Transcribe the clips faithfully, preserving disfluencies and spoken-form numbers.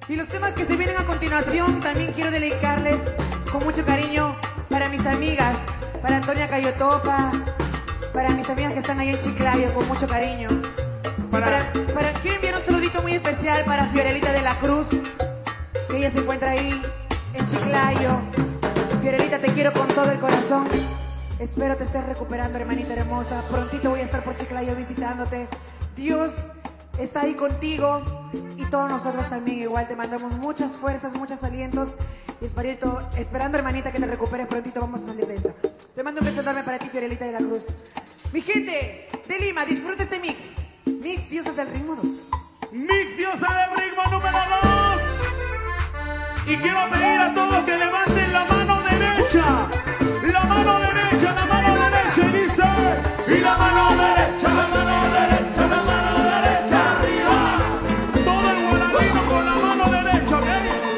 Y los temas que se vienen a continuación también quiero dedicarles con mucho cariño para mis amigas, para Antonia Cayotopa, para mis amigas que están ahí en Chiclayo, con mucho cariño. Para, para, para quiero enviar un saludito muy especial para Fiorelita de la Cruz, que ella se encuentra ahí en Chiclayo. Fiorelita, te quiero con todo el corazón. Espero te estés recuperando, hermanita hermosa. Prontito voy a estar por Chiclayo visitándote. Dios está ahí contigo y todos nosotros también igual. Te mandamos muchas fuerzas, muchos alientos y esperito, esperando, hermanita, que te recuperes prontito. Vamos a salir de esta. Te mando un beso enorme para ti, Fiorelita de la Cruz. Mi gente de Lima, disfruta este mix. Mix Diosas del Ritmo dos. Mix Diosa del Ritmo número dos. Y quiero pedir a todos que levanten la mano derecha. La mano derecha, la mano derecha. Y dice, y la mano derecha, la mano derecha, la mano derecha arriba. Todo el guarabino con la mano derecha, ¿ok?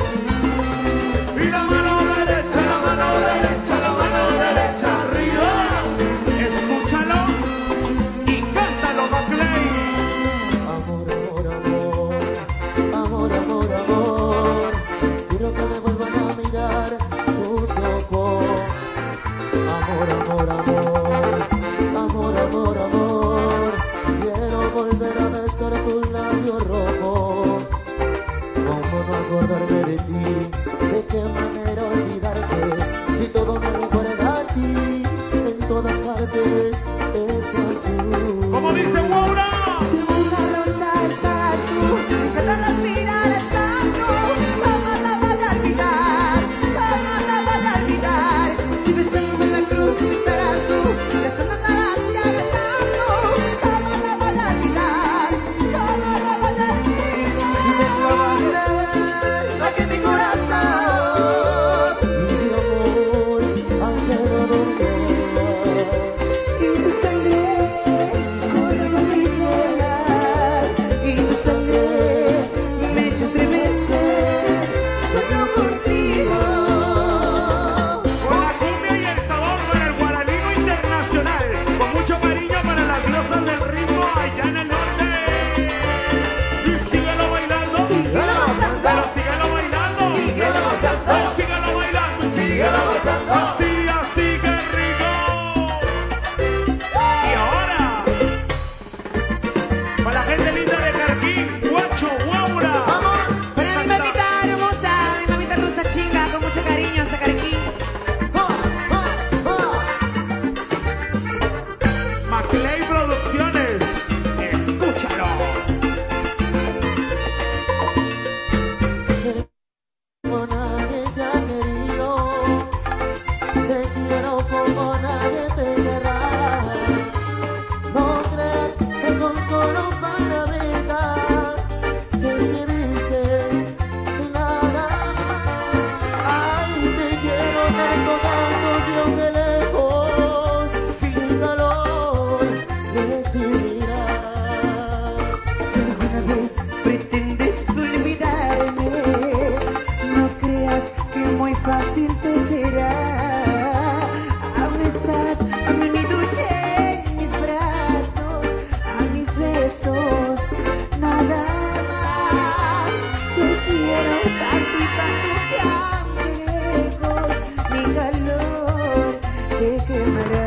Y la mano derecha, la mano derecha, la mano derecha arriba. Escúchalo y cántalo, Maclay. Amor, amor, amor, amor, amor, amor. Quiero que me vuelvan a mirar tus ojos. Amor, amor, amor, amor, amor, amor. Quiero volver a besar tus labios rojos. ¿Cómo no acordarme de ti? ¿De qué manera olvidarte? Si todo me recuerda a ti, en todas partes estás tú. Como dice Waura. Si una rosa estás tú, cada respirar estás tú. ¿Cómo la voy a olvidar? ¿Cómo la voy a olvidar? Si besando la cruz estarás tú, besando la gracia estás tú. ¿Cómo la voy a olvidar? ¿Cómo la voy a olvidar? Si me clavaste aquí en mi corazón, Y mi amor, ayer donde y tu sangre corre por mis venas, y tu sangre me echa a estremecer, solo contigo. Con la cumbia y el sabor para el guaralino internacional. Con mucho cariño para las diosas del ritmo allá en el norte. Y síguelo bailando. Síguelo gozando. Pero síguelo bailando. Síguelo gozando. Pero síguelo bailando. Síguelo gozando. Así, así que rico. Y ahora, para la gente linda de Carquín, Guacho, Guaura. Para mi mamita hermosa, mi mamita rusa chinga, con mucho cariño hasta Carquín. Maclay Producciones. Escúchalo. como nadie te ha querido, te quiero como nadie te querrá. No creas que son solo palabritas que se dicen nada más. Ay, te quiero tanto, tanto que aunque lejos, sin calor recibirás. Si alguna vez pretendes olvidarme, no creas que muy fácil te será. Aún estás a mi ducha en mis brazos, a mis besos, nada más. Te quiero tanto y tanto que aunque lejos, mi calor te quemará.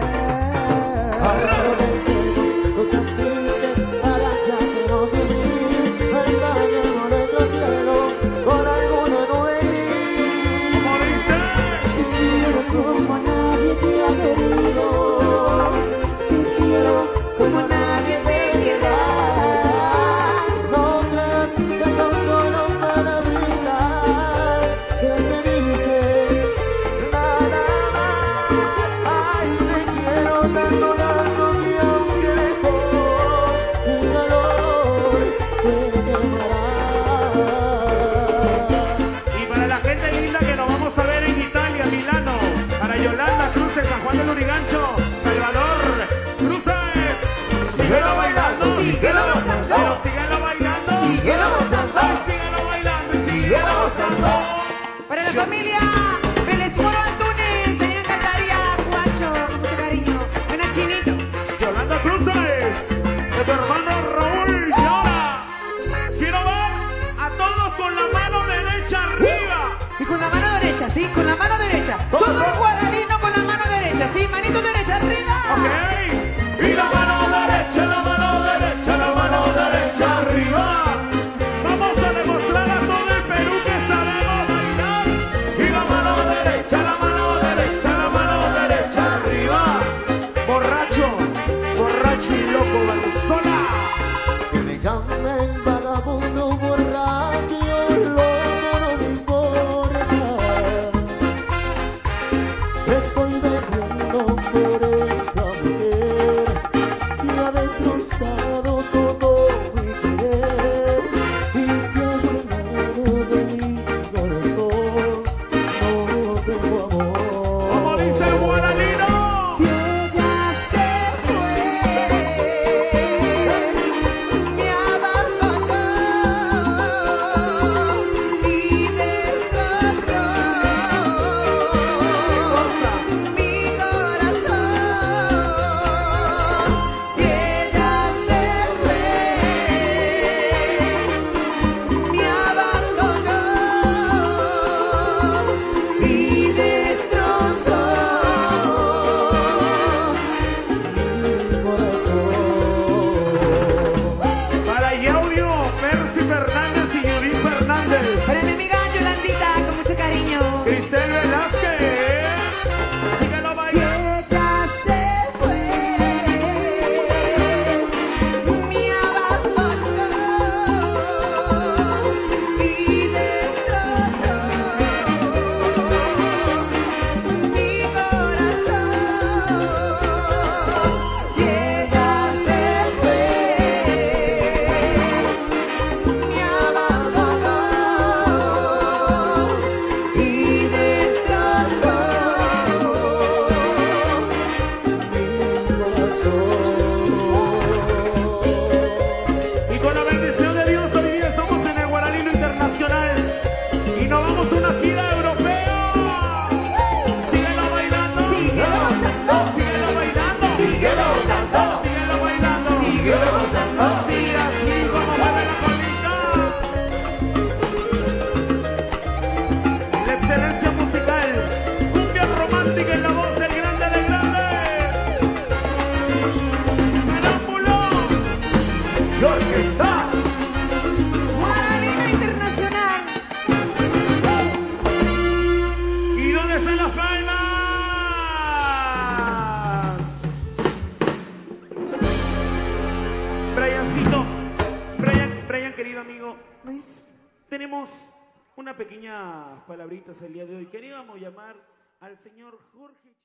Pensemos cosas tristes para que hacernos vivir. Engañemos nuestro cielo con alguna nube gris. Como dice. Te quiero como nadie te ha querido, te quiero como nadie te querrá. No creas que son solo palabritas que se dicen nada más. Ay, te quiero tanto, tanto que aunque lejos, mi calor te quemará. Y para la gente linda que nos vamos a ver en Italia, Milano, para Yolanda Cruces, San Juan del Lurigancho, Salvador Cruces, síguelo bailando, Síguelo gozando. pero síguelo bailando, Síguelo gozando. ay, síguelo bailando y síguelo gozando. Para la familia Vélez Moro Antunes, se encantaría, Guacho, con mucho cariño. Buena Chinito. Yolanda Cruces, de tu hermano Raúl, y ahora quiero ver a todos con la mano de Una pequeña palabritas el día de hoy. Queríamos llamar al señor Jorge Ch-